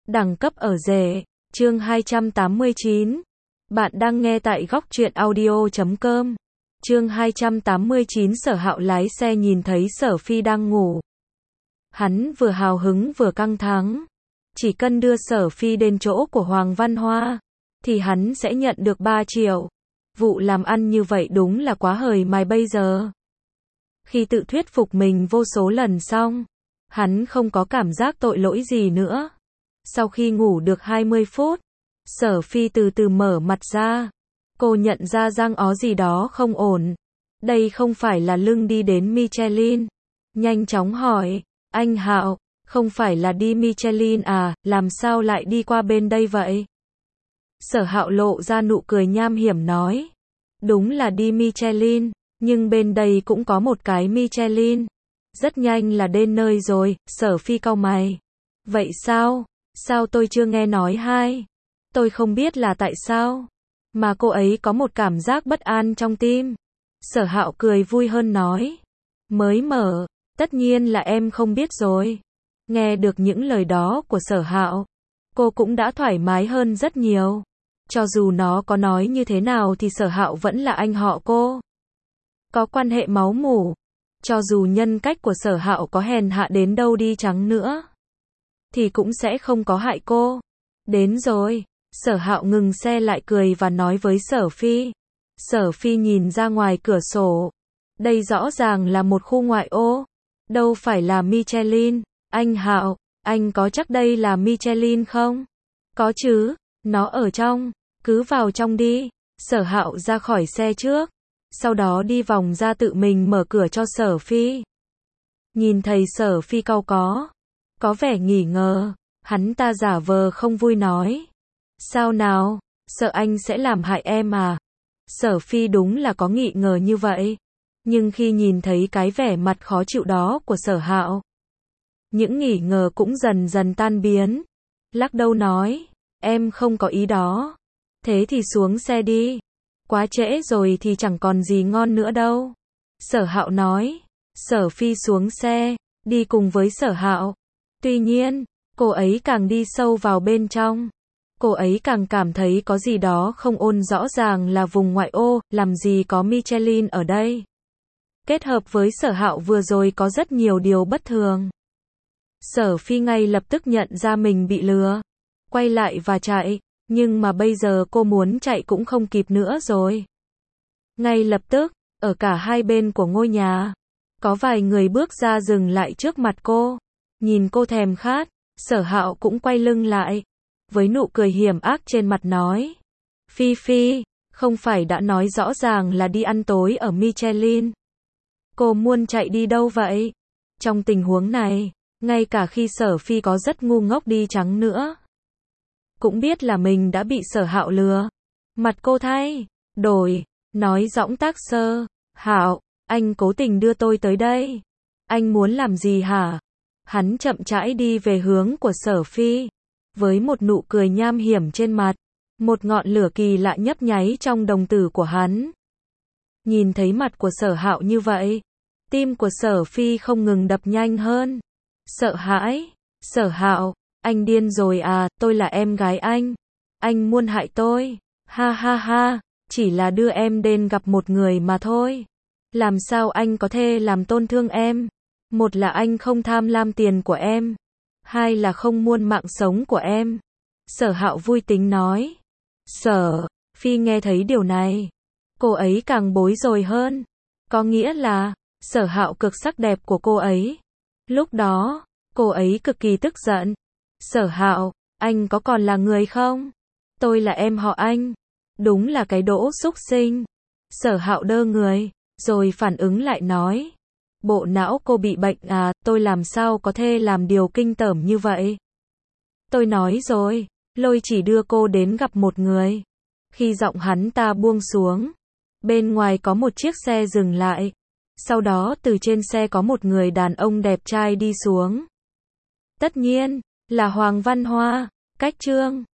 Đẳng cấp ở rể. Chương 289. Bạn đang nghe tại góc truyện audio.com. Chương 289. Sở Hạo lái xe nhìn thấy Sở Phi đang ngủ. Hắn vừa hào hứng vừa căng thẳng. Chỉ cần đưa Sở Phi đến chỗ của Hoàng Văn Hoa, thì hắn sẽ nhận được 3 triệu. Vụ làm ăn như vậy đúng là quá hời mài bây giờ. Khi tự thuyết phục mình vô số lần xong, hắn không có cảm giác tội lỗi gì nữa. Sau khi ngủ được 20 phút, Sở Phi từ từ mở mặt ra. Cô nhận ra răng ó gì đó không ổn. Đây không phải là lưng đi đến Michelin. Nhanh chóng hỏi, anh Hạo, không phải là đi Michelin à, làm sao lại đi qua bên đây vậy? Sở Hạo lộ ra nụ cười nham hiểm nói, đúng là đi Michelin, nhưng bên đây cũng có một cái Michelin. Rất nhanh là đến nơi rồi. Sở Phi cau mày. Vậy sao? Sao tôi chưa nghe nói hai? Tôi không biết là tại sao, mà cô ấy có một cảm giác bất an trong tim. Sở Hạo cười vui hơn nói, mới mở, tất nhiên là em không biết rồi. Nghe được những lời đó của Sở Hạo, cô cũng đã thoải mái hơn rất nhiều. Cho dù nó có nói như thế nào thì Sở Hạo vẫn là anh họ cô. Có quan hệ máu mủ. Cho dù nhân cách của Sở Hạo có hèn hạ đến đâu đi chăng nữa, thì cũng sẽ không có hại cô. Đến rồi. Sở Hạo ngừng xe lại cười và nói với Sở Phi. Sở Phi nhìn ra ngoài cửa sổ. Đây rõ ràng là một khu ngoại ô. Đâu phải là Michelin. Anh Hạo, anh có chắc đây là Michelin không? Có chứ, nó ở trong. Cứ vào trong đi. Sở Hạo ra khỏi xe trước. Sau đó đi vòng ra tự mình mở cửa cho Sở Phi. Nhìn thấy Sở Phi cau có vẻ nghỉ ngờ. Hắn ta giả vờ không vui nói, sao nào, sợ anh sẽ làm hại em à? Sở Phi đúng là có nghi ngờ như vậy. Nhưng khi nhìn thấy cái vẻ mặt khó chịu đó của Sở Hạo, những nghi ngờ cũng dần dần tan biến. Lắc đầu nói, em không có ý đó. Thế thì xuống xe đi. Quá trễ rồi thì chẳng còn gì ngon nữa đâu. Sở Hạo nói. Sở Phi xuống xe, đi cùng với Sở Hạo. Tuy nhiên, cô ấy càng đi sâu vào bên trong, cô ấy càng cảm thấy có gì đó không ổn. Rõ ràng là vùng ngoại ô, làm gì có Michelin ở đây. Kết hợp với Sở Hạo vừa rồi có rất nhiều điều bất thường. Sở Phi ngay lập tức nhận ra mình bị lừa, quay lại và chạy, nhưng mà bây giờ cô muốn chạy cũng không kịp nữa rồi. Ngay lập tức, ở cả hai bên của ngôi nhà, có vài người bước ra dừng lại trước mặt cô, nhìn cô thèm khát. Sở Hạo cũng quay lưng lại, với nụ cười hiểm ác trên mặt nói, Phi Phi, không phải đã nói rõ ràng là đi ăn tối ở Michelin. Cô muốn chạy đi đâu vậy? Trong tình huống này, ngay cả khi Sở Phi có rất ngu ngốc đi chăng nữa, cũng biết là mình đã bị Sở Hạo lừa. Mặt cô thay đổi, nói giọng tác sơ, Hạo, anh cố tình đưa tôi tới đây. Anh muốn làm gì hả? Hắn chậm rãi đi về hướng của Sở Phi, với một nụ cười nham hiểm trên mặt. Một ngọn lửa kỳ lạ nhấp nháy trong đồng tử của hắn. Nhìn thấy mặt của Sở Hạo như vậy, tim của Sở Phi không ngừng đập nhanh hơn. Sợ hãi. Sở Hạo, anh điên rồi à, tôi là em gái anh. Anh muốn hại tôi. Ha ha ha, chỉ là đưa em đến gặp một người mà thôi. Làm sao anh có thể làm tổn thương em? Một là anh không tham lam tiền của em, hai là không muốn mạng sống của em. Sở Hạo vui tính nói. Sở Phi nghe thấy điều này, cô ấy càng bối rối hơn. Có nghĩa là, Sở Hạo cực sắc đẹp của cô ấy. Lúc đó, cô ấy cực kỳ tức giận. Sở Hạo, anh có còn là người không? Tôi là em họ anh. Đúng là cái đỗ xúc sinh. Sở Hạo đơ người, rồi phản ứng lại nói, bộ não cô bị bệnh à, tôi làm sao có thể làm điều kinh tởm như vậy. Tôi nói rồi, lôi chỉ đưa cô đến gặp một người. Khi giọng hắn ta buông xuống, bên ngoài có một chiếc xe dừng lại. Sau đó từ trên xe có một người đàn ông đẹp trai đi xuống. Tất nhiên, là Hoàng Văn Hoa. Cách chương